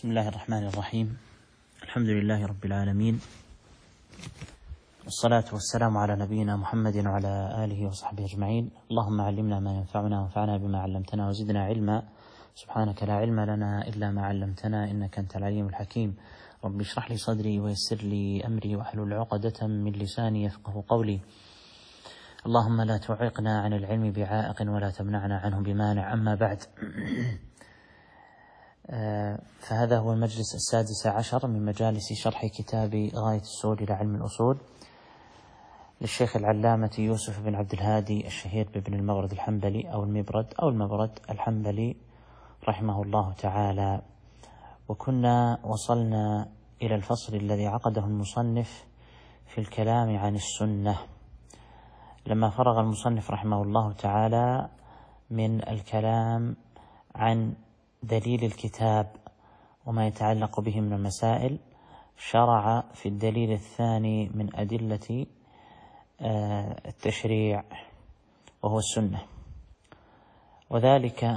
بسم الله الرحمن الرحيم. الحمد لله رب العالمين، والصلاة والسلام على نبينا محمد وعلى آله وصحبه أجمعين. اللهم علمنا ما ينفعنا وانفعنا بما علمتنا وزدنا علما. سبحانك لا علم لنا إلا ما علمتنا إنك أنت العليم الحكيم. رب اشرح لي صدري ويسر لي أمري واحلل عقدة من لساني يفقه قولي. اللهم لا تعيقنا عن العلم بعائق ولا تمنعنا عنه بمانع. أما بعد، فهذا هو المجلس 16 من مجالس شرح كتاب غاية السؤول إلى علم الأصول للشيخ العلامة يوسف بن عبد الهادي الشهير بابن المبرد الحنبلي أو المبرد الحنبلي رحمه الله تعالى. وكنا وصلنا إلى الفصل الذي عقده المصنف في الكلام عن السنة، لما فرغ المصنف رحمه الله تعالى من الكلام عن دليل الكتاب وما يتعلق به من المسائل، شرع في الدليل الثاني من أدلة التشريع وهو السنة، وذلك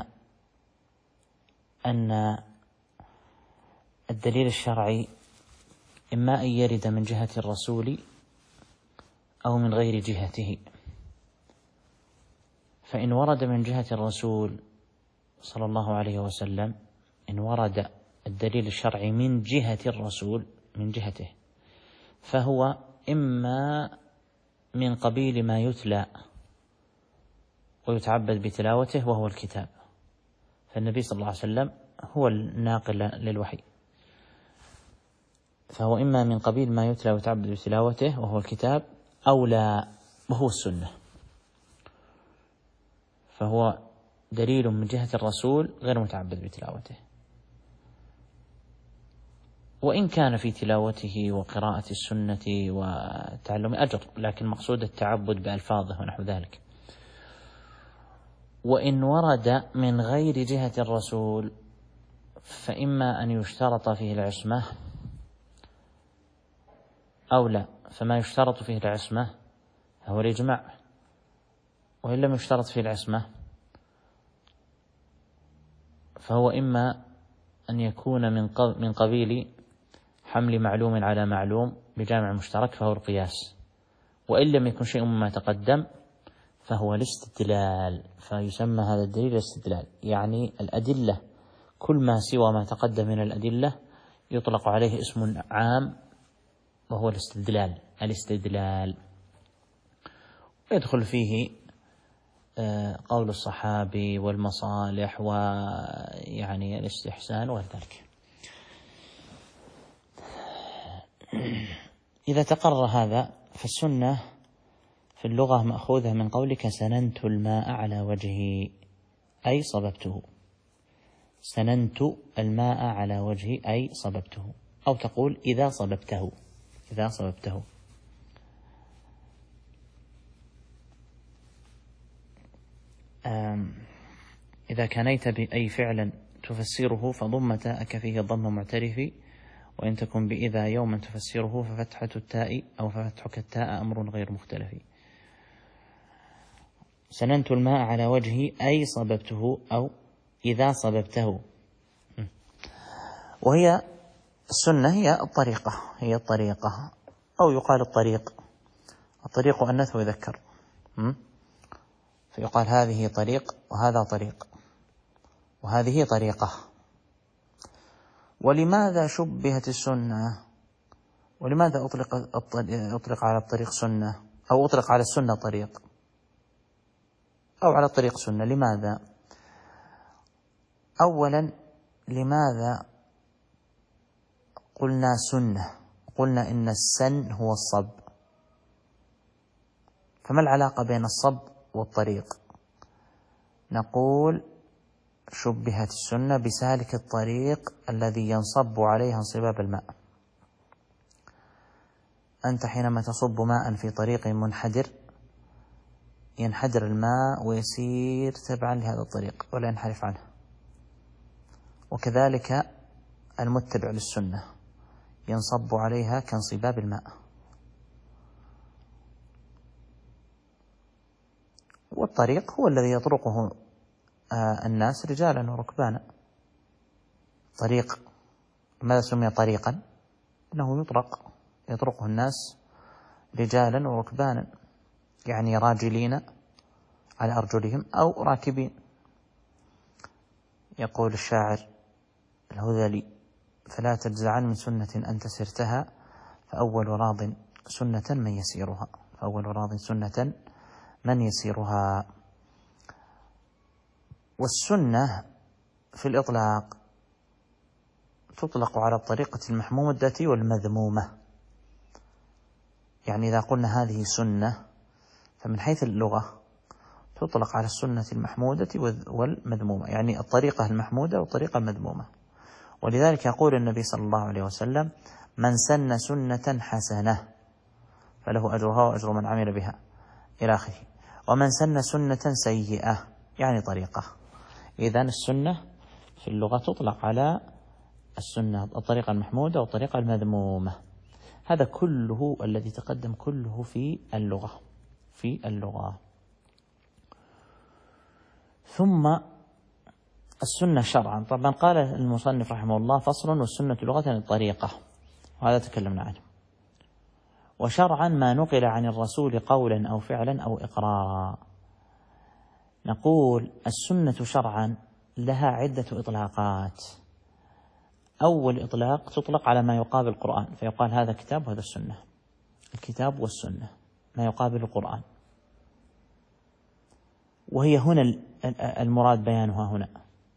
أن الدليل الشرعي إما أن يرد من جهة الرسول أو من غير جهته. فإن ورد من جهة الرسول صلى الله عليه وسلم، إن ورد الدليل الشرعي من جهة الرسول من جهته، فهو إما من قبيل ما يتلى ويتعبد بتلاوته وهو الكتاب، فالنبي صلى الله عليه وسلم هو الناقل للوحي، فهو إما من قبيل ما يتلى ويتعبد بتلاوته وهو الكتاب، أو لا وهو السنة، فهو دليل من جهة الرسول غير متعبد بتلاوته، وإن كان في تلاوته وقراءة السنة وتعلم أجر، لكن مقصود التعبد بألفاظه ونحو ذلك. وإن ورد من غير جهة الرسول فإما أن يشترط فيه العصمة أو لا، فما يشترط فيه العصمة هو الإجماع، وإن لم يشترط فيه العصمة فهو إما أن يكون من قبيل حمل معلوم على معلوم بجامع مشترك فهو القياس، وإن لم يكن شيء مما تقدم فهو الاستدلال، فيسمى هذا الدليل الاستدلال، يعني الأدلة كل ما سوى ما تقدم من الأدلة يطلق عليه اسم عام وهو الاستدلال، ويدخل فيه قول الصحابي والمصالح ويعني الاستحسان وذلك. إذا تقرر هذا فالسنة في اللغة مأخوذة من قولك سننت الماء على وجهي، أي صببته، سننت الماء على وجهي أي صببته، أو تقول إذا صببته. إذا كانيت بأي فعلا تفسره فضم تاءك فيه ضم معترف، وإن تكن بإذا يوما تفسره ففتحة التاء أو ففتحك التاء أمر غير مختلف. سننت الماء على وجهي أي صببته أو إذا صببته. وهي السنة هي الطريقة أو يقال الطريق أنث ويذكر، فيقال هذه طريق وهذا طريق وهذه طريقة. ولماذا شبهت السنة؟ ولماذا أطلق على الطريق سنة، أو أطلق على السنة طريق، أو على الطريق سنة؟ لماذا؟ أولا، لماذا قلنا سنة؟ قلنا إن السن هو الصب، فما العلاقة بين الصب والطريق؟ نقول شبهت السنة بسالك الطريق الذي ينصب عليها انصباب الماء. أنت حينما تصب ماء في طريق منحدر ينحدر الماء ويسير تبعا لهذا الطريق ولا ينحرف عنه، وكذلك المتبع للسنة ينصب عليها كانصباب الماء. والطريق هو الذي يطرقه الناس رجالا وركبانا، طريق ماذا سمي طريقا؟ إنه يطرقه الناس رجالا وركبانا، يعني راجلين على أرجلهم أو راكبين. يقول الشاعر الهذلي: فلا تجزعن من سنة أنت سرتها، فأول راض سنة من يسيرها. سنة من يسيرها. والسنة في الإطلاق تطلق على الطريقة المحمودة والمذمومة. يعني إذا قلنا هذه سنة، فمن حيث اللغة تطلق على السنة المحمودة والمذمومة، يعني الطريقة المحمودة والطريقة المذمومة. ولذلك يقول النبي صلى الله عليه وسلم: من سن سنة حسنة فله أجرها وأجر من عمل بها، إلى آخره. ومن سن سنة سيئة، يعني طريقة. إذن السنة في اللغة تطلق على السنة الطريقة المحمودة والطريقة المذمومة. هذا كله الذي تقدم كله في اللغة. ثم السنة شرعا. طبعا قال المصنف رحمه الله: فصل: والسنة لغة الطريقة، وهذا تكلمنا عنه. وشرعا ما نقل عن الرسول قولا أو فعلا أو إقرارا. نقول السنة شرعا لها عدة إطلاقات. أول إطلاق تطلق على ما يقابل القرآن، فيقال هذا كتاب وهذا السنة. الكتاب والسنة ما يقابل القرآن، وهي هنا المراد بيانها هنا.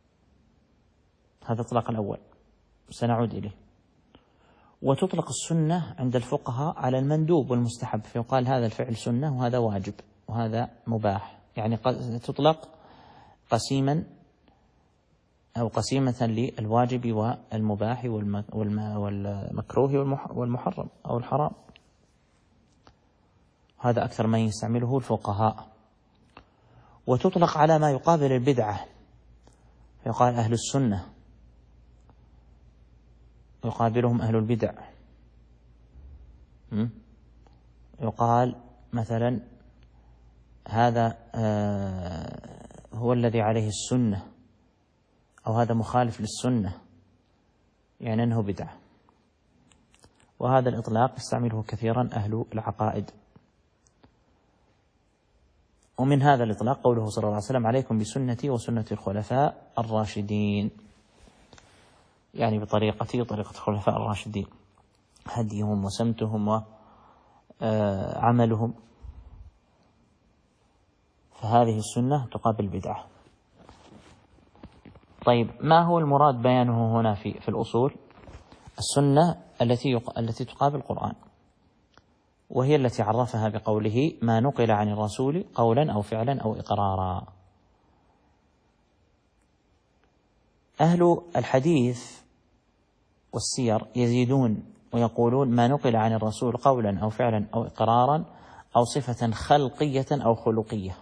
هذا الإطلاق الأول سنعود إليه. وتطلق السنة عند الفقهاء على المندوب والمستحب، فيقال هذا الفعل سنة وهذا واجب وهذا مباح، يعني تطلق قسيما أو قسيمة للواجب والمباح والمكروه والمحرم أو الحرام. هذا أكثر ما يستعمله الفقهاء. وتطلق على ما يقابل البدعة، فيقال أهل السنة، يقابلهم أهل البدع. يقال مثلا هذا هو الذي عليه السنة، أو هذا مخالف للسنة، يعني أنه بدعة. وهذا الإطلاق يستعمله كثيرا أهل العقائد. ومن هذا الإطلاق قوله صلى الله عليه وسلم: عليكم بسنتي وسنة الخلفاء الراشدين، يعني بطريقتي وطريقة الخلفاء الراشدين، هديهم وسمتهم وعملهم. فهذه السنة تقابل البدعة. طيب، ما هو المراد بيانه هنا في الأصول؟ السنة التي تقابل القرآن، وهي التي عرفها بقوله: ما نقل عن الرسول قولا أو فعلا أو إقرارا. أهل الحديث والسير يزيدون ويقولون: ما نقل عن الرسول قولا أو فعلا أو إقرارا أو صفة خلقية أو خلقية.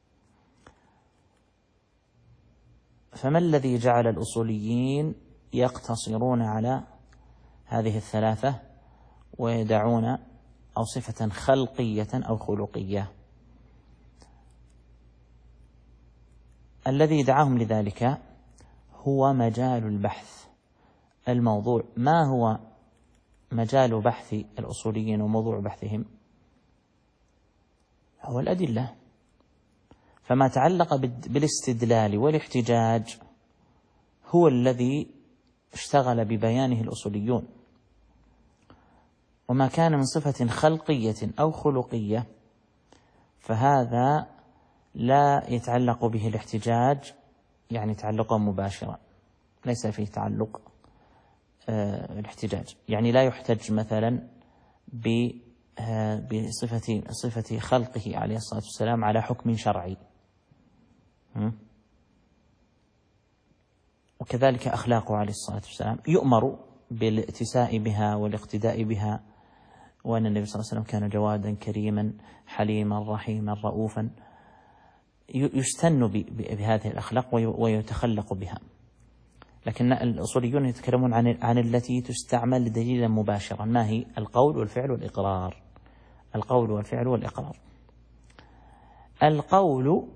فما الذي جعل الأصوليين يقتصرون على هذه الثلاثة ويدعون أو صفة خلقية أو خلقية؟ الذي دعاهم لذلك هو مجال البحث. الموضوع، ما هو مجال بحث الأصوليين وموضوع بحثهم؟ هو الأدلة. فما تعلق بالاستدلال والاحتجاج هو الذي اشتغل ببيانه الأصوليون. وما كان من صفة خلقية أو خلقية فهذا لا يتعلق به الاحتجاج، يعني تعلقا مباشرا، ليس فيه تعلق الاحتجاج. يعني لا يحتج مثلا بصفة خلقه عليه الصلاة والسلام على حكم شرعي. وكذلك أخلاقه عليه الصلاة والسلام يؤمر بالاتساء بها والاقتداء بها، وأن النبي صلى الله عليه وسلم كان جوادا كريما حليما رحيما رؤوفا، يستن بهذه الأخلاق ويتخلق بها. لكن الأصوليون يتكلمون عن التي تستعمل دليلا مباشرا. ما هي؟ القول والفعل والإقرار. القول والفعل والإقرار. القول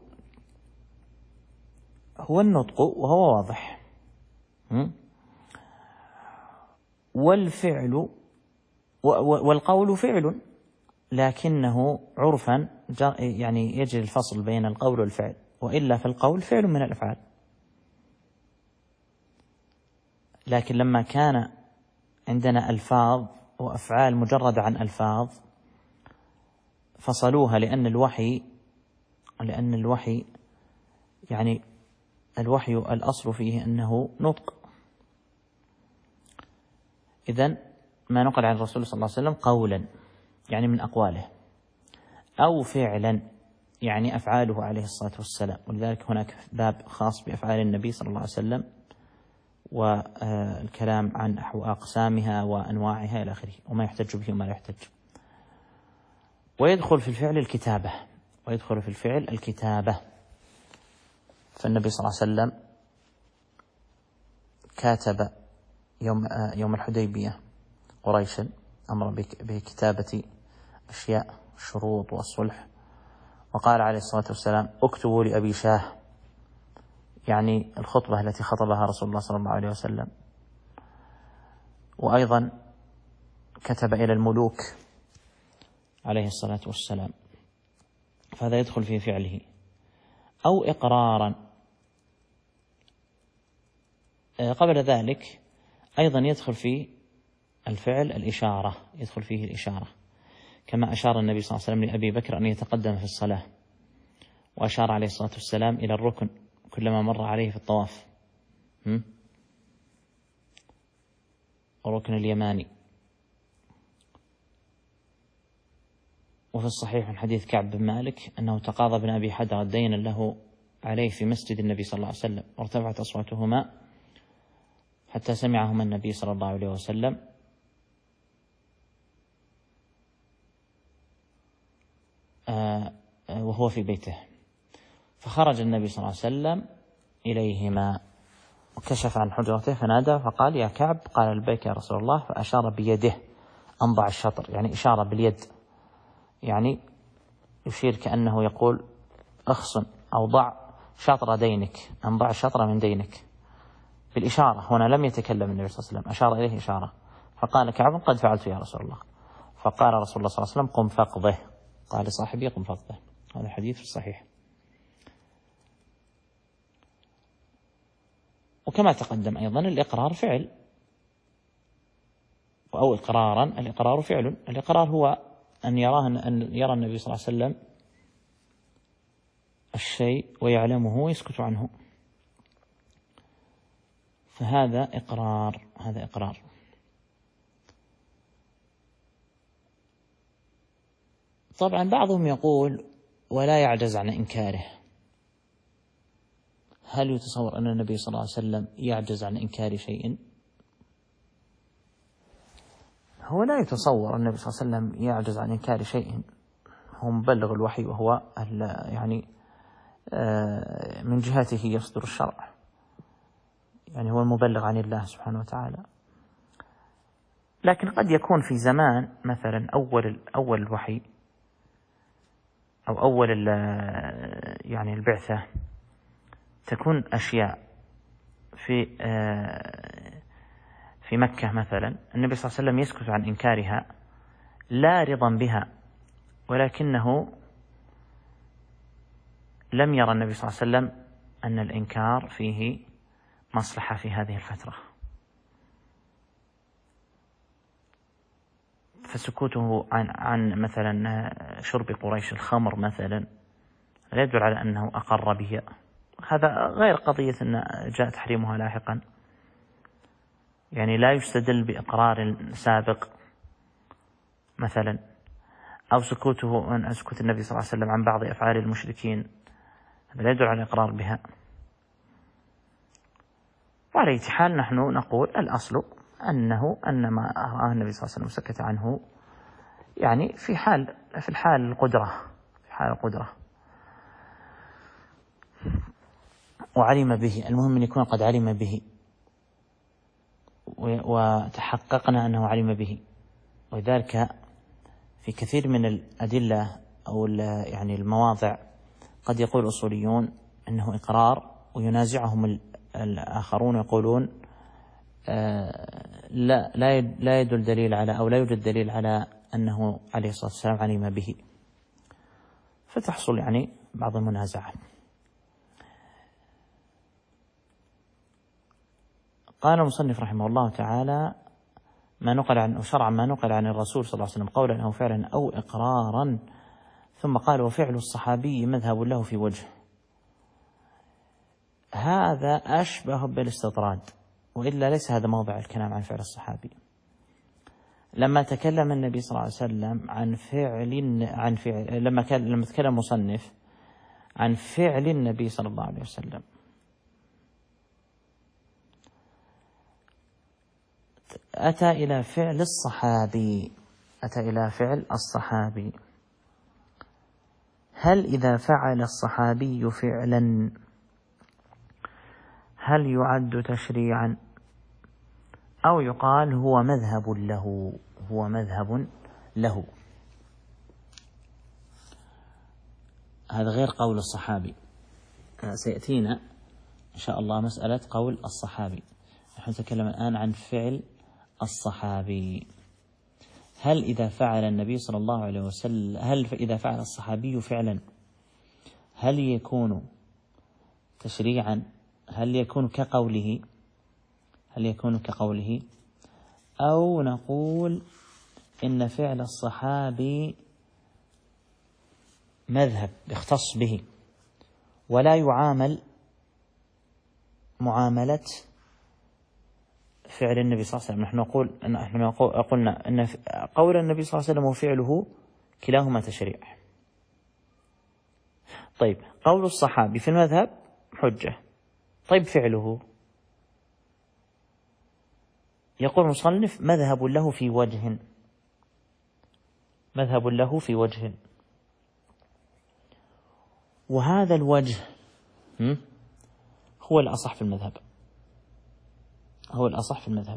هو النطق وهو واضح، والفعل والقول فعل، لكنه عرفا يعني يجري الفصل بين القول والفعل، وإلا فالقول فعل من الأفعال. لكن لما كان عندنا ألفاظ وأفعال مجردة عن ألفاظ فصلوها، لأن الوحي يعني الوحي الأصل فيه أنه نطق. إذن ما نقل عن الرسول صلى الله عليه وسلم قولا يعني من أقواله، أو فعلا يعني أفعاله عليه الصلاة والسلام. ولذلك هناك باب خاص بأفعال النبي صلى الله عليه وسلم والكلام عن أقسامها وأنواعها إلى آخره، وما يحتج به وما لا يحتج. ويدخل في الفعل الكتابة. فالنبي صلى الله عليه وسلم كاتب يوم الحديبية قريشا، أمر بكتابة أشياء الشروط والصلح، وقال عليه الصلاة والسلام اكتبوا لأبي شاه، يعني الخطبة التي خطبها رسول الله صلى الله عليه وسلم. وأيضا كتب إلى الملوك عليه الصلاة والسلام، فهذا يدخل في فعله. أو إقرارا. قبل ذلك أيضا يدخل في الفعل الإشارة، يدخل فيه الإشارة، كما أشار النبي صلى الله عليه وسلم لأبي بكر أن يتقدم في الصلاة، وأشار عليه الصلاة والسلام إلى الركن كلما مر عليه في الطواف، الركن اليماني. وفي الصحيح من حديث كعب بن مالك أنه تقاضى ابن أبي حدر دينا له عليه في مسجد النبي صلى الله عليه وسلم، وارتفعت أصواتهما حتى سمعهما النبي صلى الله عليه وسلم، وهو في بيته. فخرج النبي صلى الله عليه وسلم إليهما وكشف عن حجرته فنادى فقال يا كعب، قال لبيك يا رسول الله، فأشار بيده أن ضع الشطر، يعني إشارة باليد، يعني يشير كأنه يقول اخصن أو ضع شطر دينك، أن ضع الشطر من دينك، بالإشارة. هنا لم يتكلم النبي صلى الله عليه وسلم، أشار إليه إشارة. فقال كعب قد فعلت يا رسول الله. فقال رسول الله صلى الله عليه وسلم قم فاقضه، قال لصاحبه قم فاقضه. هذا حديث في الصحيح. وكما تقدم أيضا الإقرار فعل، أو إقرارا، الإقرار فعل. الإقرار هو أن يرى النبي صلى الله عليه وسلم الشيء ويعلمه ويسكت عنه، فهذا إقرار، هذا إقرار. طبعا بعضهم يقول ولا يعجز عن إنكاره. هل يتصور أن النبي صلى الله عليه وسلم يعجز عن إنكار شيء؟ هو لا يتصور النبي صلى الله عليه وسلم يعجز عن إنكار شيء، هو مبلغ الوحي، وهو يعني من جهته يصدر الشرع، يعني هو المبلغ عن الله سبحانه وتعالى. لكن قد يكون في زمان مثلا أول الوحي أو أول يعني البعثة، تكون أشياء في مكة مثلا النبي صلى الله عليه وسلم يسكت عن إنكارها لا رضا بها، ولكنه لم يرى النبي صلى الله عليه وسلم أن الإنكار فيه مصلحة في هذه الفترة، فسكوته عن مثلا شرب قريش الخمر مثلا لا يدل على أنه أقر بها. هذا غير قضية أن جاء تحريمها لاحقا، يعني لا يستدل بإقرار سابق مثلا، أو سكوته أن أسكت النبي صلى الله عليه وسلم عن بعض أفعال المشركين، هذا لا يدل على الإقرار بها. وعلى أي حال نحن نقول الأصل أن ما رآه النبي صلى الله عليه وسلم سكت عنه يعني في حال القدرة، وعلم به. المهم أن يكون قد علم به وتحققنا أنه علم به. ولذلك في كثير من الأدلة أو يعني المواضع قد يقول الأصوليون أنه إقرار، وينازعهم الآخرون يقولون لا يدل دليل على، أو لا يوجد دليل على أنه عليه الصلاة والسلام علم به، فتحصل يعني بعض المنازعات. قال المصنف رحمه الله تعالى: ما نقل عن شرعا ما نقل عن الرسول صلى الله عليه وسلم قولا أو فعلا أو إقرارا. ثم قال: وفعل الصحابي مذهب له في وجه. هذا أشبه بالاستطراد، وإلا ليس هذا موضع الكلام عن فعل الصحابي. لما تكلم النبي صلى الله عليه وسلم عن فعل لما تكلم المصنف عن فعل النبي صلى الله عليه وسلم، أتى إلى فعل الصحابي. هل إذا فعل الصحابي فعلا هل يعد تشريعا، أو يقال هو مذهب له؟ هذا غير قول الصحابي. سيأتينا إن شاء الله مسألة قول الصحابي. نحن نتكلم الآن عن فعل الصحابي. هل إذا فعل النبي صلى الله عليه وسلم، إذا فعل الصحابي فعلا هل يكون تشريعا؟ هل يكون كقوله، أو نقول إن فعل الصحابي مذهب يختص به ولا يعامل معاملة فعل النبي صلى الله عليه وسلم؟ نحن قلنا أن قول النبي صلى الله عليه وسلم وفعله كلاهما تشريع. طيب، قول الصحابي في المذهب حجة، طيب فعله؟ يقول المصنف: مذهب له في وجه. وهذا الوجه هو الأصح في المذهب.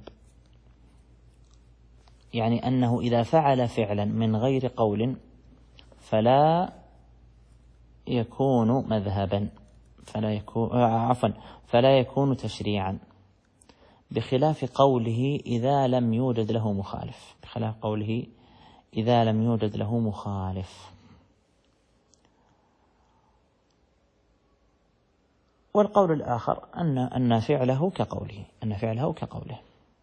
يعني أنه إذا فعل فعلا من غير قول فلا يكون مذهبا، فلا يكون تشريعا، بخلاف قوله إذا لم يوجد له مخالف. والقول الآخر أن فعله كقوله.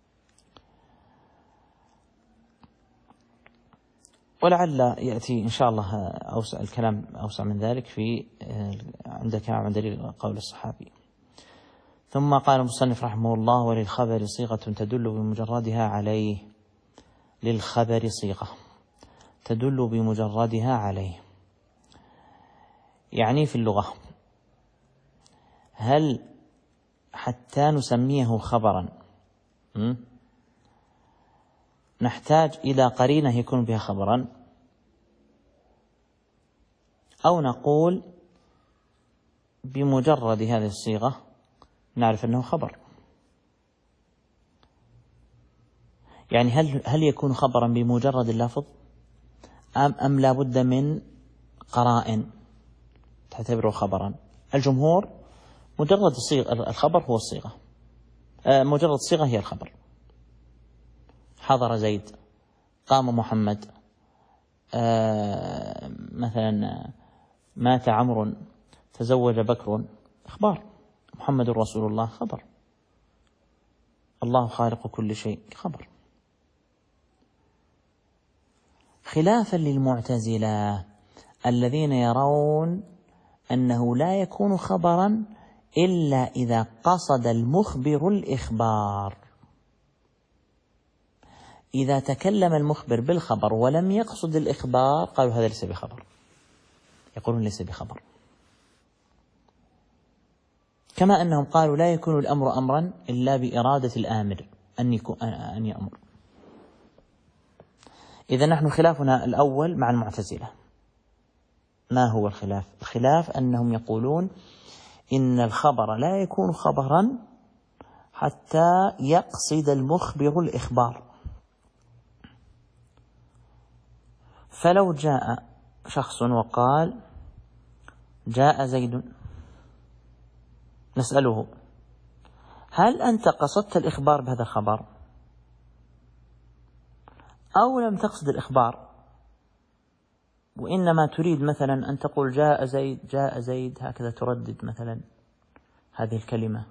ولعل يأتي إن شاء الله الكلام أوسع من ذلك عند كلام عن دليل قول الصحابي. ثم قال المصنف رحمه الله: وللخبر صيغة تدل بمجردها عليه. للخبر صيغة تدل بمجردها عليه، يعني في اللغة هل حتى نسميه خبرا نحتاج إلى قرينة يكون بها خبرا، أو نقول بمجرد هذه الصيغة نعرف أنه خبر؟ يعني هل يكون خبرا بمجرد اللفظ أم لا بد من قرائن تعتبره خبرا؟ الجمهور مجرد الخبر هو الصيغة، مجرد الصيغة هي الخبر. حضر زيد، قام محمد، مثلا مات عمرو، تزوج بكر، أخبار. محمد رسول الله خبر، الله خالق كل شيء خبر. خلافا للمعتزلة الذين يرون أنه لا يكون خبرا إلا إذا قصد المخبر الإخبار. إذا تكلم المخبر بالخبر ولم يقصد الإخبار قالوا هذا ليس بخبر، يقولون ليس بخبر. كما أنهم قالوا لا يكون الأمر أمرا إلا بإرادة الآمر أن يأمر. إذا نحن خلافنا الأول مع المعتزلة. ما هو الخلاف؟ الخلاف أنهم يقولون إن الخبر لا يكون خبرا حتى يقصد المخبر الإخبار. فلو جاء شخص وقال جاء زيد، نسأله هل أنت قصدت الإخبار بهذا الخبر؟ أو لم تقصد الإخبار وإنما تريد مثلا أن تقول جاء زيد جاء زيد، هكذا تردد مثلا هذه الكلمة.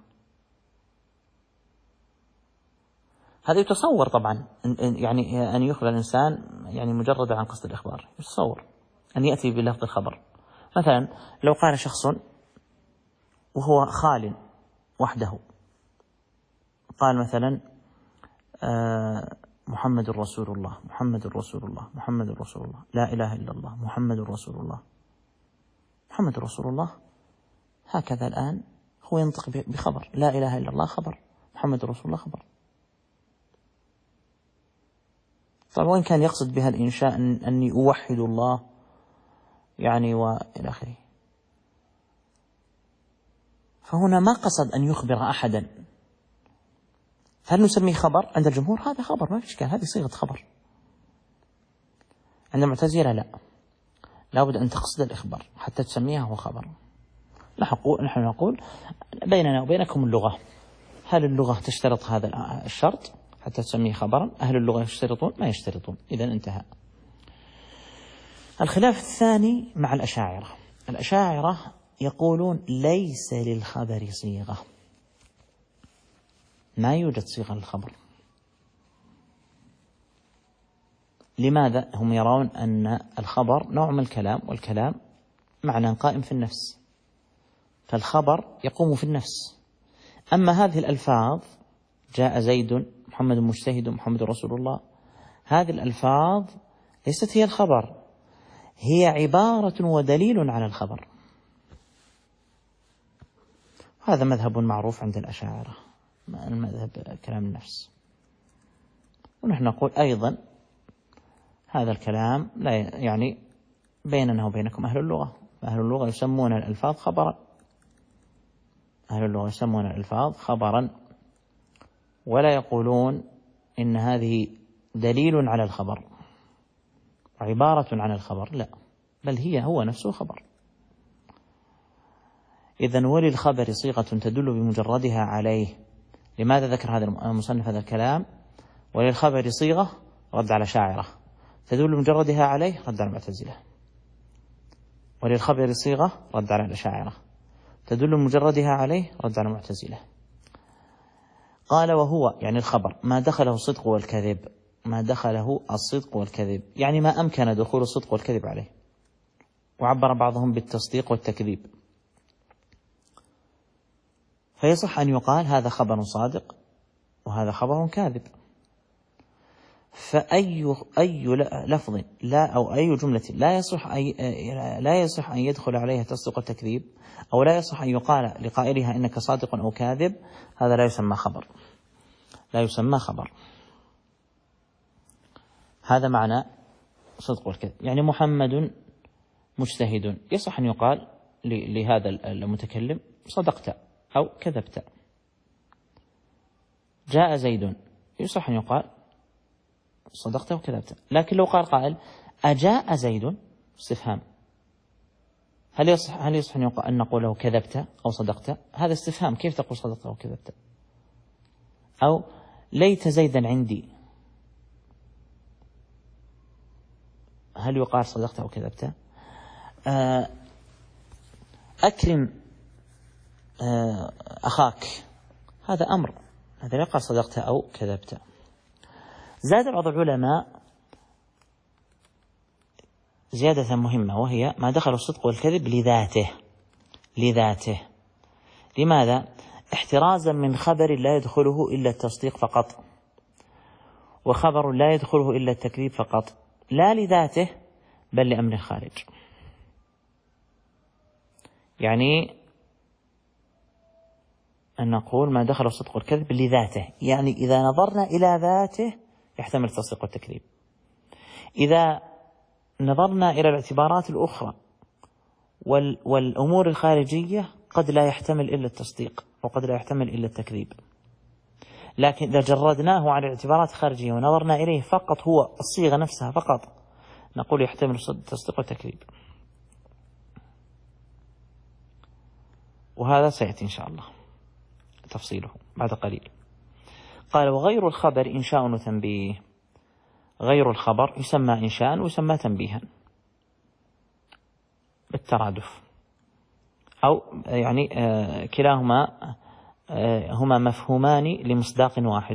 هذا يتصور طبعا يعني أن يخبر الإنسان يعني مجرد عن قصد الإخبار، يتصور أن يأتي بلفظ الخبر. مثلا لو قال شخص وهو خال وحده، قال مثلا محمد رسول الله محمد رسول الله محمد رسول الله لا إله إلا الله محمد رسول الله محمد رسول الله، هكذا الآن هو ينطق بخبر لا إله إلا الله خبر، محمد رسول الله خبر. طبعا وإن كان يقصد بها الإنشاء أني أوحد الله يعني وإلى آخره، فهنا ما قصد أن يخبر أحدا. هل نسميه خبر؟ عند الجمهور هذا خبر ما في إشكال، هذه صيغة خبر. عند المعتزلة لا، لابد أن تقصد الإخبار حتى تسميها هو خبر. نحن نقول بيننا وبينكم اللغة، هل اللغة تشترط هذا الشرط حتى تسميه خبرا؟ أهل اللغة يشترطون؟ ما يشترطون، إذا انتهى. الخلاف الثاني مع الأشاعرة. الأشاعرة يقولون ليس للخبر صيغة، ما يوجد صيغة للخبر. لماذا؟ هم يرون أن الخبر نوع من الكلام، والكلام معنى قائم في النفس، فالخبر يقوم في النفس. أما هذه الألفاظ جاء زيد محمد مجتهد محمد رسول الله، هذه الألفاظ ليست هي الخبر، هي عبارة ودليل على الخبر. هذا مذهب معروف عند الأشاعرة، المذهب كلام النفس. ونحن نقول أيضا هذا الكلام لا يعني بيننا وبينكم أهل اللغة، أهل اللغة يسمون الألفاظ خبرا، أهل اللغة يسمون الألفاظ خبرا، ولا يقولون إن هذه دليل على الخبر وعبارة عن الخبر، لا، بل هو نفسه خبر. إذن وللخبر صيغة تدل بمجردها عليه. لماذا ذكر هذا المصنف هذا الكلام؟ وللخبر صيغة رد على شاعرة، تدل بمجردها عليه رد على المعتزلة. وللخبر صيغة رد على الأشاعرة، تدل بمجردها عليه رد على المعتزلة. قال وهو يعني الخبر ما دخله الصدق والكذب، ما دخله الصدق والكذب يعني ما أمكن دخول الصدق والكذب عليه. وعبر بعضهم بالتصديق والتكذيب، فيصح أن يقال هذا خبر صادق وهذا خبر كاذب. فأي لفظ لا أو أي جملة لا يصح أن يدخل عليها تصديق والتكذيب، أو لا يصح أن يقال لقائلها إنك صادق أو كاذب، هذا لا يسمى خبر، لا يسمى خبر. هذا معنى صدق والكذب. يعني محمد مجتهد، يصح أن يقال لهذا المتكلم صدقت أو كذبت. جاء زيد، يصح أن يقال صدقت أو كذبت. لكن لو قال قائل أجاء زيد استفهام، هل يصح أن نقول له كذبت أو صدقت؟ هذا استفهام، كيف تقول صدقت أو كذبت؟ أو ليت زيدا عندي، هل يقال صدقت أو كذبت؟ أكرم أخاك، هذا أمر، هذا لا يقال صدقت أو كذبت. زاد بعض العلماء زيادة مهمة، وهي ما دخل الصدق والكذب لذاته. لماذا؟ احترازا من خبر لا يدخله إلا التصديق فقط، وخبر لا يدخله إلا التكذيب فقط، لا لذاته بل لأمر خارج. يعني أن نقول ما دخل الصدق والكذب لذاته، يعني إذا نظرنا إلى ذاته يحتمل التصديق والتكذيب. إذا نظرنا إلى الاعتبارات الأخرى والأمور الخارجية قد لا يحتمل إلا التصديق وقد لا يحتمل إلا التكذيب. لكن إذا جردناه على الاعتبارات الخارجية ونظرنا إليه فقط هو الصيغة نفسها فقط، نقول يحتمل التصديق والتكذيب. وهذا سيأتي إن شاء الله تفصيله بعد قليل. قال وغير الخبر إنشاء وتنبيه. غير الخبر يسمى إنشاء ويسمى تنبيها بالترادف، أو يعني كلاهما هما مفهومان لمصداق واحد.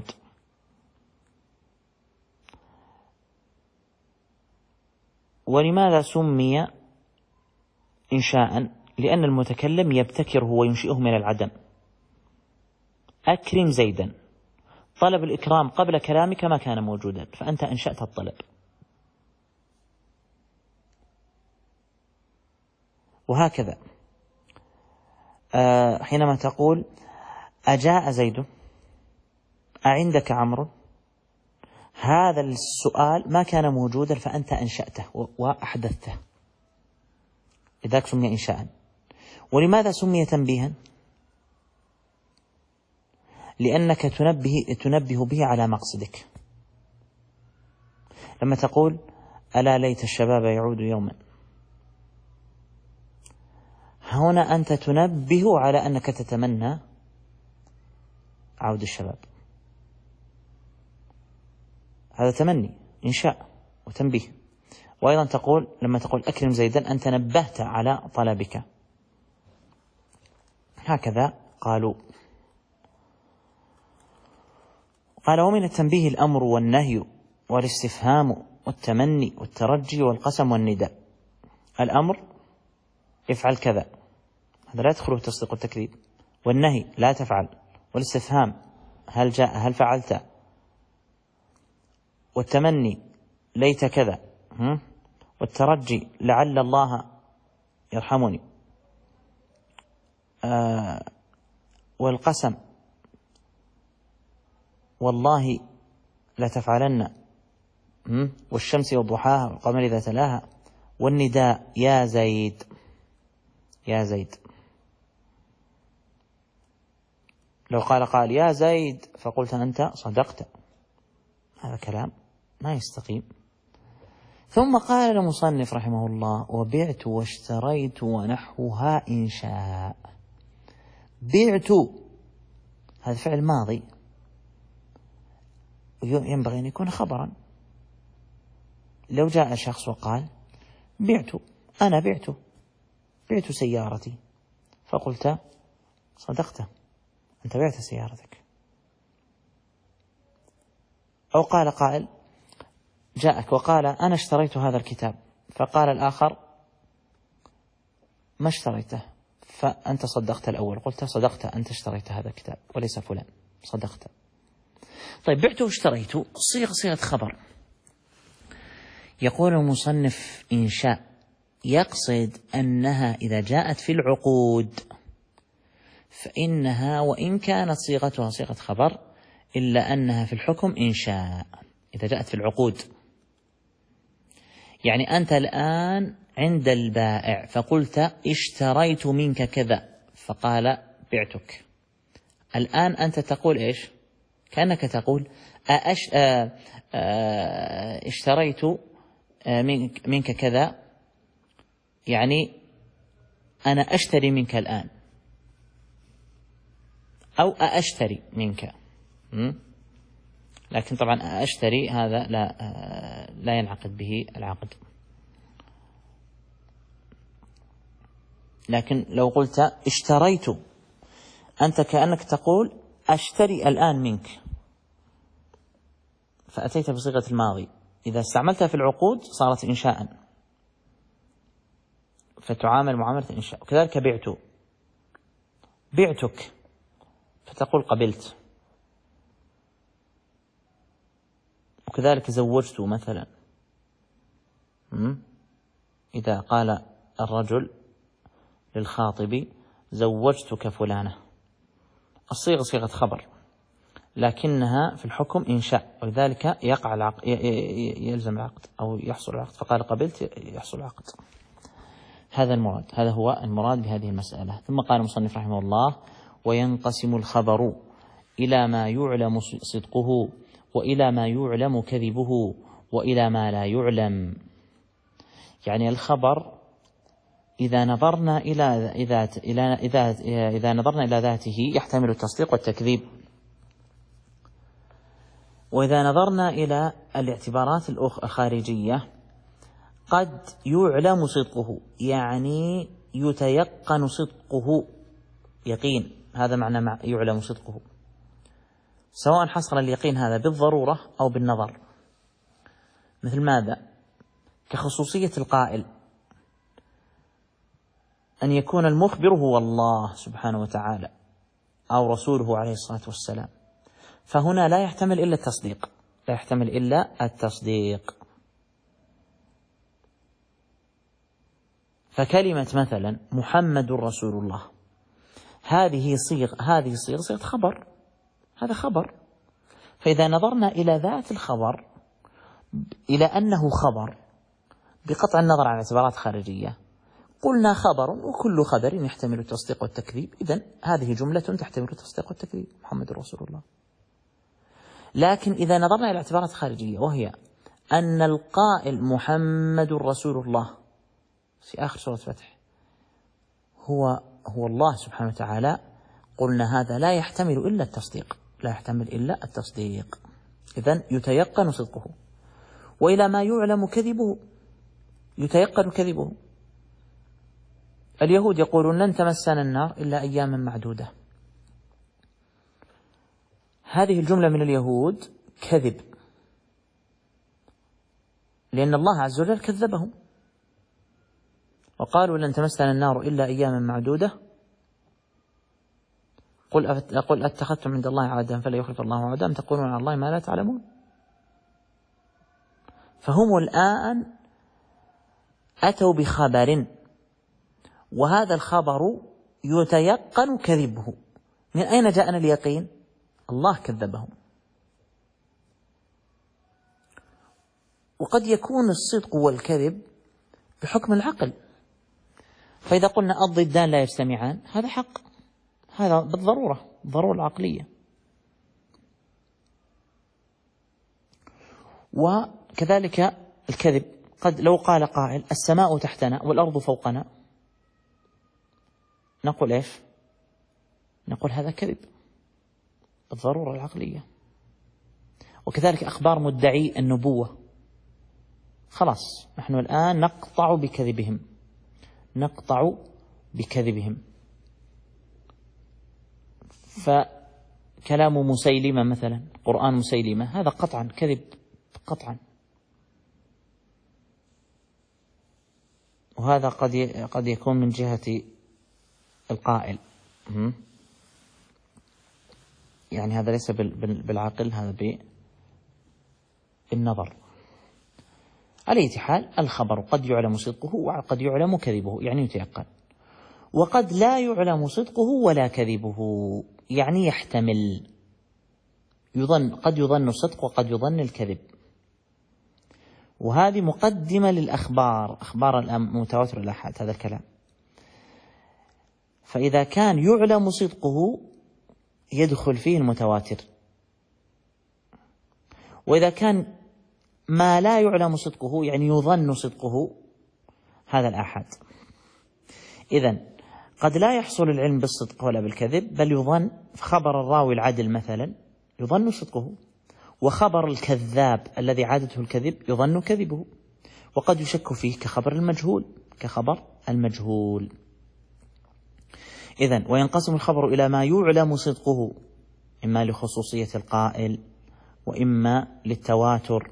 ولماذا سمي إنشاء؟ لأن المتكلم يبتكره وينشئه من العدم. أكرم زيدا، طلب الإكرام قبل كلامك ما كان موجودا، فأنت أنشأت الطلب. وهكذا حينما تقول أجاء زيد، أعندك عمرو، هذا السؤال ما كان موجودا فأنت أنشأته وأحدثته، لذلك سمي إنشاء. ولماذا سمي تنبيها؟ لأنك تنبه به على مقصدك. لما تقول ألا ليت الشباب يعود يوما، هنا أنت تنبه على أنك تتمنى عود الشباب، هذا تمني إنشاء وتنبيه. وأيضا تقول لما تقول أكرم زيدا أنت نبهت على طلبك. هكذا قالوا. قال ومن التنبيه الأمر والنهي والاستفهام والتمني والترجي والقسم والنداء. الأمر افعل كذا، هذا لا يدخله تصديق والتكذيب. والنهي لا تفعل. والاستفهام هل جاء هل فعلت. والتمني ليت كذا. والترجي لعل الله يرحمني. والقسم والله لا تفعلن. والشمس وضحاها والقمر إذا تلاها. والنداء يا زيد يا زيد. لو قال يا زيد فقلت أنت صدقت، هذا كلام ما يستقيم. ثم قال المصنف رحمه الله وبعت واشتريت ونحوها إنشاء. بعت هذا فعل ماضي ينبغي أن يكون خبرا. لو جاء شخص وقال بعت، أنا بعت سيارتي، فقلت صدقت أنت بعت سيارتك. أو قال قائل جاءك وقال أنا اشتريت هذا الكتاب، فقال الآخر ما اشتريته، فأنت صدقت الأول، قلت صدقت أنت اشتريت هذا الكتاب وليس فلان، صدقت. طيب بعت واشتريت صيغة خبر. يقول المصنف إنشاء يقصد أنها إذا جاءت في العقود فإنها وإن كانت صيغتها صيغة خبر إلا أنها في الحكم إنشاء. إذا جاءت في العقود، يعني أنت الآن عند البائع فقلت اشتريت منك كذا، فقال بعتك. الآن أنت تقول إيش؟ كأنك تقول اشتريت منك كذا، يعني أنا أشتري منك الآن، أو أشتري منك. لكن طبعا أشتري هذا لا ينعقد به العقد. لكن لو قلت اشتريت، أنت كأنك تقول أشتري الآن منك، فأتيت بصيغة الماضي. إذا استعملتها في العقود صارت إنشاء، فتعامل معاملة إنشاء. وكذلك بعتك، فتقول قبلت. وكذلك زوجت مثلا، إذا قال الرجل للخاطب زوجتك فلانة، الصيغة صيغة خبر لكنها في الحكم إنشاء، ولذلك يقع العقد، يلزم العقد أو يحصل العقد. فقال قبلت يحصل العقد. هذا المراد، هذا هو المراد بهذه المسألة. ثم قال المصنف رحمه الله وينقسم الخبر إلى ما يعلم صدقه وإلى ما يعلم كذبه وإلى ما لا يعلم. يعني الخبر إذا نظرنا إلى ذاته يحتمل التصديق والتكذيب، وإذا نظرنا إلى الاعتبارات الخارجية قد يعلم صدقه، يعني يتيقن صدقه يقين، هذا معنى يعلم صدقه، سواء حصل اليقين هذا بالضرورة أو بالنظر. مثل ماذا؟ كخصوصية القائل، أن يكون المخبر هو الله سبحانه وتعالى أو رسوله عليه الصلاة والسلام، فهنا لا يحتمل إلا التصديق، لا يحتمل إلا التصديق. فكلمة مثلا محمد رسول الله هذه صيغة خبر، هذا خبر. فإذا نظرنا إلى ذات الخبر إلى أنه خبر بقطع النظر عن اعتبارات خارجية، قلنا خبر، وكل خبر يحتمل التصديق والتكذيب، إذن هذه جملة تحتمل التصديق والتكذيب، محمد رسول الله. لكن إذا نظرنا إلى اعتبارات خارجية، وهي أن القائل محمد رسول الله في آخر سورة الفتح هو الله سبحانه وتعالى، قلنا هذا لا يحتمل إلا التصديق، لا يحتمل إلا التصديق، إذن يتيقن صدقه. وإلى ما يعلم كذبه، يتيقن كذبه. اليهود يقولون لن تمسنا النار إلا أياما معدودة، هذه الجملة من اليهود كذب، لأن الله عز وجل كذبهم، وقالوا لن تمسنا النار إلا أياما معدودة، قل أتخذتم عند الله عهدا فلا يخلف الله عهدا، أم تقولون على الله ما لا تعلمون. فهم الآن أتوا بخبر، وهذا الخبر يتيقن كذبه. من أين جاءنا اليقين؟ الله كذبهم. وقد يكون الصدق والكذب بحكم العقل، فإذا قلنا الضدان لا يجتمعان هذا حق، هذا بالضرورة، ضرورة العقلية. وكذلك الكذب، قد لو قال قائل السماء تحتنا والأرض فوقنا، نقول إيش؟ نقول هذا كذب بالضرورة العقلية. وكذلك أخبار مدعي النبوة، خلاص نحن الآن نقطع بكذبهم، نقطع بكذبهم. فكلام مسيلمة مثلا، قرآن مسيلمة، هذا قطعا كذب قطعا. وهذا قد يكون من جهة القائل، يعني هذا ليس بالعقل، هذا بالنظر. على أي حال الخبر قد يعلم صدقه وقد يعلم كذبه، يعني يتيقن. وقد لا يعلم صدقه ولا كذبه، يعني يحتمل، قد يظن الصدق وقد يظن الكذب. وهذه مقدمة للأخبار، أخبار المتواتر الآحاد، هذا الكلام. فإذا كان يعلم صدقه يدخل فيه المتواتر، وإذا كان ما لا يعلم صدقه يعني يظن صدقه، هذا الآحاد. إذن قد لا يحصل العلم بالصدق ولا بالكذب، بل يظن. خبر الراوي العدل مثلا يظن صدقه، وخبر الكذاب الذي عادته الكذب يظن كذبه، وقد يشك فيه كخبر المجهول. إذن وينقسم الخبر إلى ما يعلم صدقه، إما لخصوصية القائل وإما للتواتر،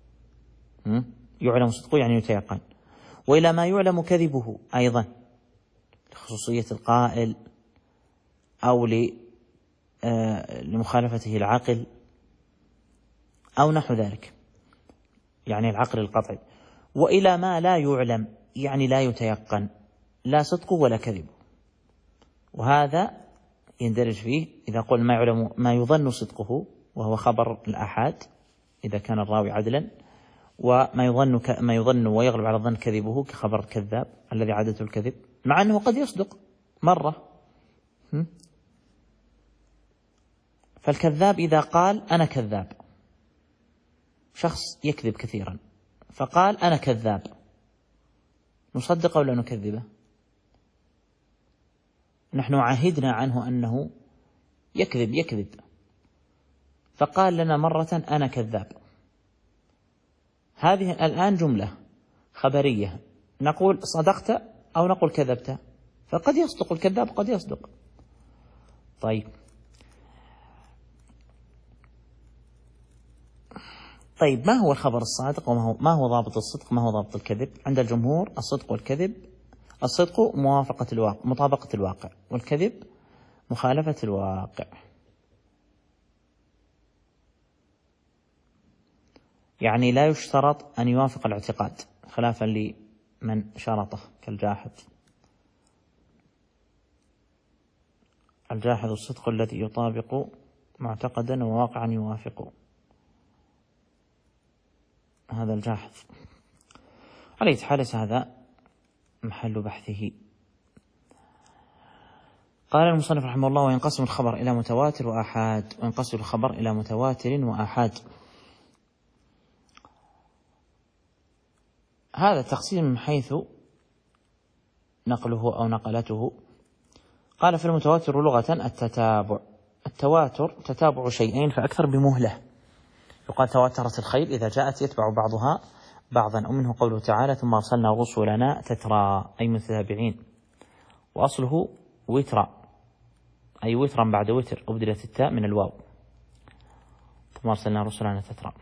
يعلم صدقه يعني يتيقن، وإلى ما يعلم كذبه أيضا لخصوصية القائل أو لمخالفته العقل أو نحو ذلك، يعني العقل القطعي. وإلى ما لا يعلم يعني لا يتيقن، لا صدقه ولا كذبه، وهذا يندرج فيه إذا قل ما يعلم ما يظن صدقه وهو خبر الآحاد إذا كان الراوي عدلا، وما يظن ويغلب على الظن كذبه كخبر الكذاب الذي عادته الكذب، مع أنه قد يصدق مرة. فالكذاب إذا قال أنا كذاب، شخص يكذب كثيرا فقال أنا كذاب، نصدق ولا نكذبه؟ نحن عهدنا عنه أنه يكذب، فقال لنا مرة أنا كذاب. هذه الآن جملة خبرية، نقول صدقت أو نقول كذبت، فقد يصدق الكذاب قد يصدق. طيب ما هو الخبر الصادق وما هو ضابط الصدق، ما هو ضابط الكذب؟ عند الجمهور الصدق والكذب، الصدق مطابقة الواقع، والكذب مخالفة الواقع. يعني لا يشترط أن يوافق الاعتقاد، خلافا لمن شرطه كالجاحظ. الجاحظ الصدق الذي يطابق معتقدا وواقعا يوافق، هذا الجاحظ. على حال هذا محل بحثه. قال المصنف رحمه الله: وينقسم الخبر إلى متواتر وآحاد. وينقسم الخبر إلى متواتر وآحاد. هذا التقسيم من حيث نقله أو نقلته. قال: في المتواتر لغة التتابع. التواتر تتابع شيئين فأكثر بمهلة. يقال تواترت الخيل إذا جاءت يتبع بعضها بعضا. ومنه قوله تعالى: ثم أرسلنا رسلنا تترى، أي متتابعين. وأصله وترا، أي وترا بعد وتر، أبدلت التاء من الواو. ثم أرسلنا رسلنا تترى.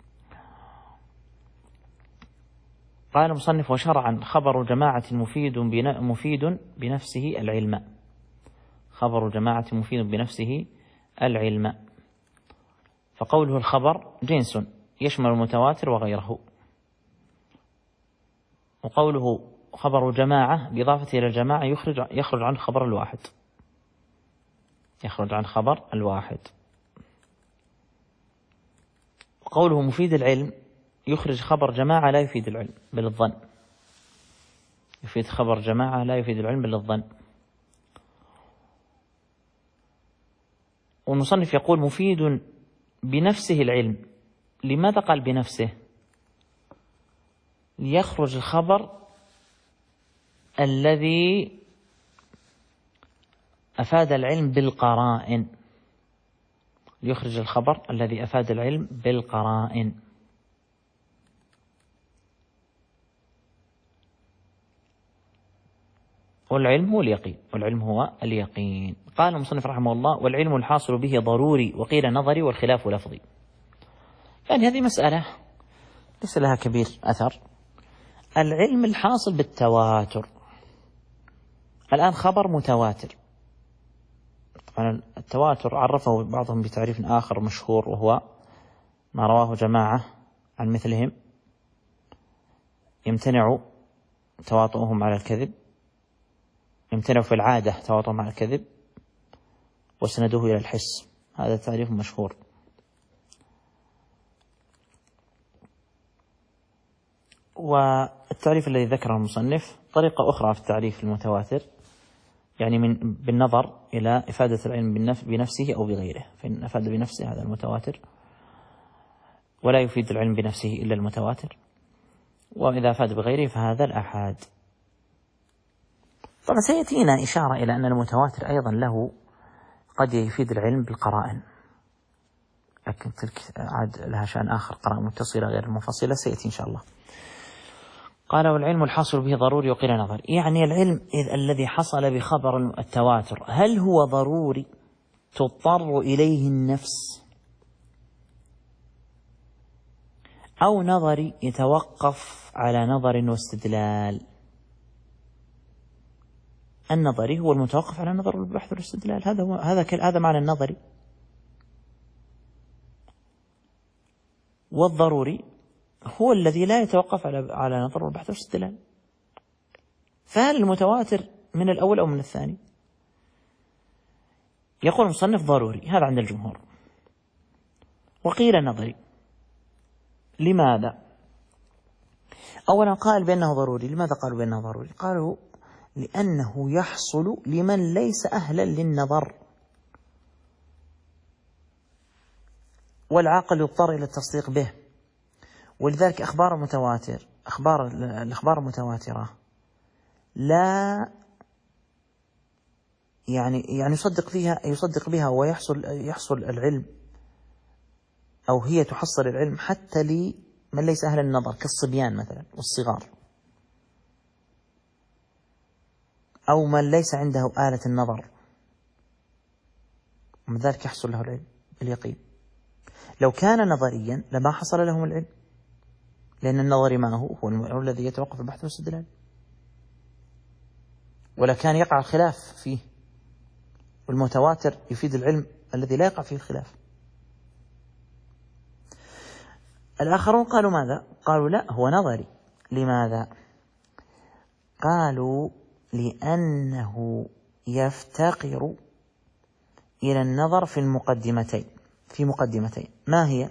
قال المصنف: وشرعا خبر جماعة مفيد بنفسه العلم. خبر جماعة مفيد بنفسه العلم. فقوله الخبر جنس يشمل المتواتر وغيره. وقوله خبر جماعة بإضافة إلى الجماعة يخرج عن خبر الواحد. يخرج عن خبر الواحد. وقوله مفيد العلم يخرج خبر جماعة لا يفيد العلم بل الظن. يفيد خبر جماعة لا يفيد العلم بل الظن. والمصنف يقول مفيد بنفسه العلم. لماذا قال بنفسه؟ ليخرج الخبر الذي أفاد العلم بالقرائن. ليخرج الخبر الذي أفاد العلم بالقرائن. والعلم هو اليقين. والعلم هو اليقين. قال المصنف رحمه الله: والعلم الحاصل به ضروري، وقيل نظري، والخلاف لفظي. يعني هذه مسألة ليس لها كبير أثر. العلم الحاصل بالتواتر. الآن خبر متواتر. طبعا التواتر عرفه بعضهم بتعريف آخر مشهور، وهو ما رواه جماعة عن مثلهم يمتنع تواطؤهم على الكذب، يمتنع في العادة تواطؤهم على الكذب، وسنده إلى الحس. هذا تعريف مشهور. والتعريف الذي ذكره المصنف طريقة أخرى في التعريف المتواتر، يعني بالنظر إلى إفادة العلم بنفسه أو بغيره. فإن أفاد بنفسه هذا المتواتر، ولا يفيد العلم بنفسه إلا المتواتر. وإذا أفاد بغيره فهذا الآحاد. طبعا سيأتينا إشارة إلى أن المتواتر أيضا له قد يفيد العلم بالقرائن، لكن تلك عاد لها شأن آخر، قرائن متصلة غير المنفصلة، سيأتي إن شاء الله. قال: والعلم الحاصل به ضروري، وقيل نظري. يعني العلم الذي حصل بخبر التواتر هل هو ضروري تضطر إليه النفس، أو نظري يتوقف على نظر واستدلال؟ النظري هو المتوقف على نظر والبحث والاستدلال. هذا معنى النظري. والضروري هو الذي لا يتوقف على نظر والبحث والاستدلال. فهل المتواتر من الأول أو من الثاني؟ يقول المصنف ضروري، هذا عند الجمهور. وقيل نظري. لماذا؟ أولا قال بأنه ضروري. لماذا قالوا بأنه ضروري؟ قالوا لأنه يحصل لمن ليس أهلا للنظر، والعاقل يضطر إلى التصديق به. ولذلك الأخبار المتواترة لا يعني يصدق بها ويحصل العلم أو هي تحصل العلم حتى لمن ليس أهل النظر كالصبيان مثلا والصغار، أو من ليس عنده آلة النظر، ومن ذلك يحصل له العلم اليقين. لو كان نظريا لما حصل لهم العلم، لأن النظري ما هو الذي يتوقف البحث والاستدلال، ولا كان يقع الخلاف فيه، والمتواتر يفيد العلم الذي لا يقع فيه الخلاف. الآخرون قالوا ماذا؟ قالوا لا، هو نظري. لماذا؟ قالوا لأنه يفتقر إلى النظر في مقدمتين. ما هي؟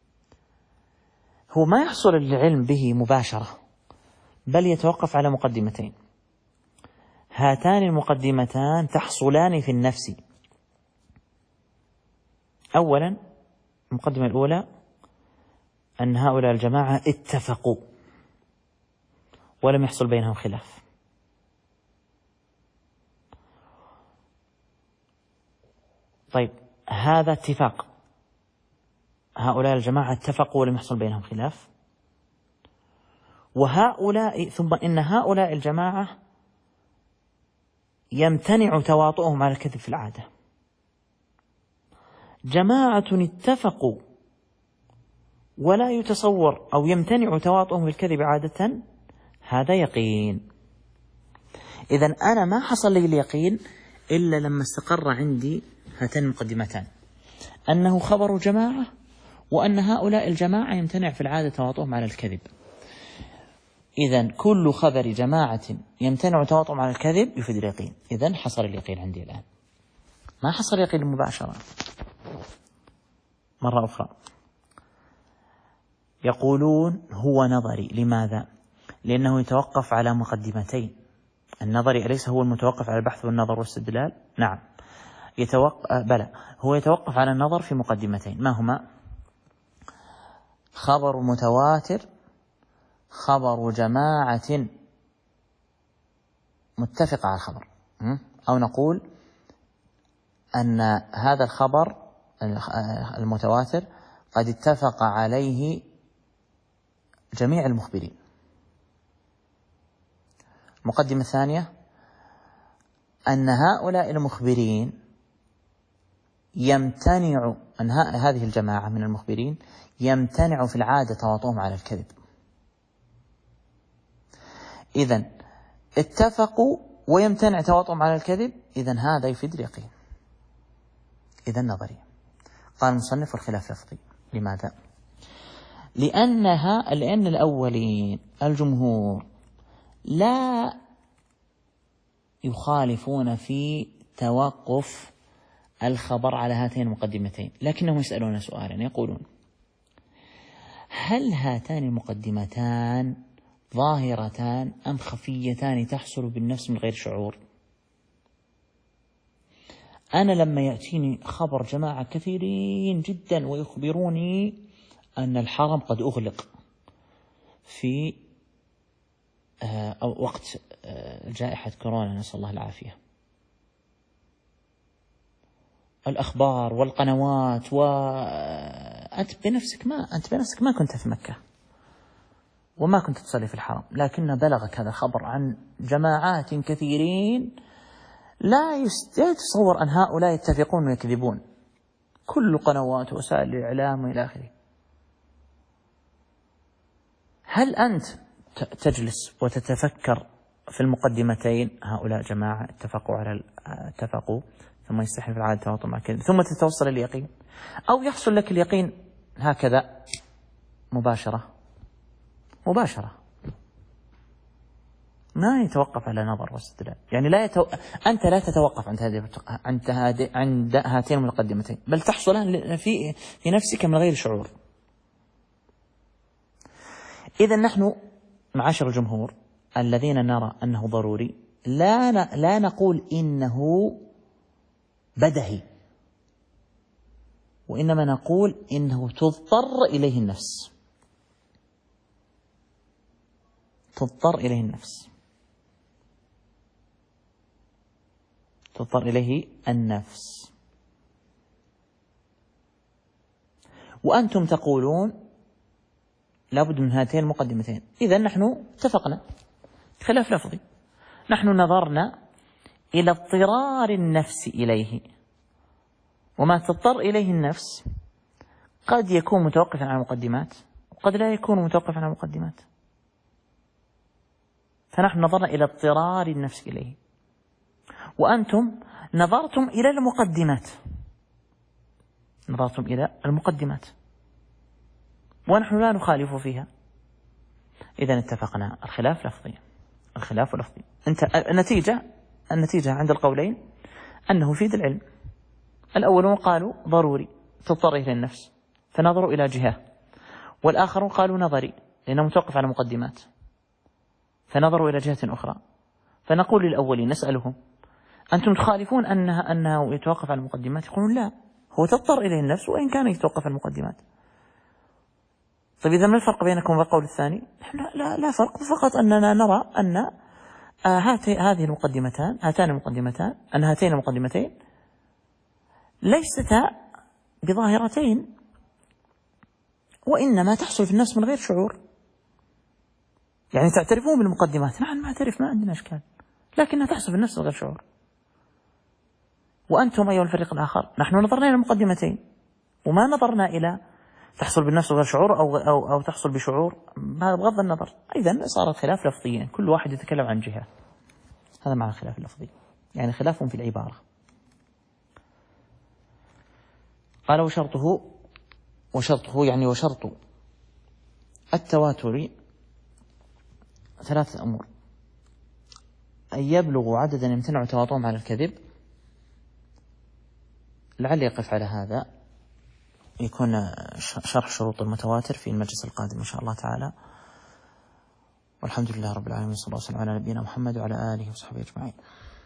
هو ما يحصل العلم به مباشرة، بل يتوقف على مقدمتين. هاتان المقدمتان تحصلان في النفس. أولا، المقدمة الأولى أن هؤلاء الجماعة اتفقوا ولم يحصل بينهم خلاف. طيب، هذا اتفاق، هؤلاء الجماعة اتفقوا ولم يحصل بينهم خلاف. ثم إن هؤلاء الجماعة يمتنع تواطؤهم على الكذب في العادة. جماعة اتفقوا ولا يتصور أو يمتنع تواطؤهم بالكذب عادة، هذا يقين. إذن أنا ما حصل لي اليقين إلا لما استقر عندي هاتان المقدمتان، أنه خبر جماعة، وأن هؤلاء الجماعة يمتنع في العادة تواطؤهم على الكذب. إذن كل خبر جماعة يمتنع تواطؤهم على الكذب يفيد اليقين. إذن حصل اليقين عندي الآن، ما حصل اليقين مباشرة. مرة أخرى يقولون هو نظري. لماذا؟ لأنه يتوقف على مقدمتين. النظري أليس هو المتوقف على البحث والنظر والاستدلال؟ نعم، بلى، هو يتوقف على النظر في مقدمتين. ما هما؟ خبر متواتر، خبر جماعة متفق على الخبر، أو نقول أن هذا الخبر المتواتر قد اتفق عليه جميع المخبرين. المقدمة الثانية أن هؤلاء المخبرين أن هذه الجماعة من المخبرين يمتنع في العادة تواطؤهم على الكذب. إذن اتفقوا ويمتنع تواطؤهم على الكذب، إذن هذا يفيد اليقين. إذن نظري. قال المصنف والخلاف لفظي. لماذا؟ لأن الأولين الجمهور لا يخالفون في توقف الخبر على هاتين المقدمتين، لكنهم يسألون سؤالا، يقولون: هل هاتان المقدمتان ظاهرتان أم خفيتان تحصل بالنفس من غير شعور؟ أنا لما يأتيني خبر جماعة كثيرين جدا ويخبروني أن الحرم قد أغلق في أو وقت جائحة كورونا، نسأل الله العافية، الأخبار والقنوات، وأنت بنفسك ما كنت في مكة وما كنت تصلي في الحرم، لكن بلغك هذا الخبر عن جماعات كثيرين لا يتصور أن هؤلاء يتفقون ويكذبون، كل قنوات وسائل الإعلام وإلى آخره. هل أنت تجلس وتتفكر في المقدمتين، هؤلاء جماعة اتفقوا ثم يستحيل في العادة تواطؤ مع كذب، ثم تتوصل اليقين، أو يحصل لك اليقين هكذا مباشرة ما يتوقف على نظر واستدلال، يعني أنت لا تتوقف عند هاتين المقدمتين، بل تحصلان في نفسك من غير شعور. إذا نحن معاشر الجمهور الذين نرى أنه ضروري لا نقول إنه بدهي، وإنما نقول إنه تضطر إليه النفس، تضطر إليه النفس. وأنتم تقولون لابد من هاتين المقدمتين. إذا نحن اتفقنا خلاف لفظي، نحن نظرنا إلى اضطرار النفس إليه، وما تضطر إليه النفس قد يكون متوقفا على المقدمات وقد لا يكون متوقفا على المقدمات، فنحن نظرنا إلى اضطرار النفس إليه، وأنتم نظرتم إلى المقدمات، نظرتم إلى المقدمات ونحن لا نخالف فيها. إذا اتفقنا الخلاف لفظي، الخلاف لفظي. النتيجة عند القولين أنه يفيد العلم. الأولون قالوا ضروري تضطر إلى النفس فنظروا إلى جهة، والآخرون قالوا نظري لأنه متوقف على مقدمات فنظروا إلى جهة أخرى. فنقول للأولين نسألهم أنتم تخالفون أنه يتوقف على المقدمات؟ يقولون لا، هو تضطر إليه النفس وإن كان يتوقف على المقدمات. طيب إذا ما الفرق بينكم والقول الثاني؟ لا فرق، فقط أننا نرى أن هاتين المقدمتين ليستا بظاهرتين، وإنما تحصل في النفس من غير شعور. يعني تعترفون بالمقدمات؟ نحن نعترف، ما عندنا إشكال، لكنها تحصل في النفس من غير شعور. وأنتم أيها الفريق الآخر نحن نظرنا إلى المقدمتين وما نظرنا إلى تحصل بالنفس غير شعور أو تحصل بشعور، بغض النظر. إذن صار الخلاف لفظيا، كل واحد يتكلم عن جهة. هذا معنى الخلاف اللفظي، يعني خلاف في العبارة. قال وشرطه يعني وشرط التواتر 3 أمور: أن يبلغ عددا يمتنع تواطؤهم على الكذب. لعل يقف على هذا، يكون شرح شروط المتواتر في المجلس القادم إن شاء الله تعالى. والحمد لله رب العالمين، صلى الله وسلم على نبينا محمد وعلى آله وصحبه أجمعين.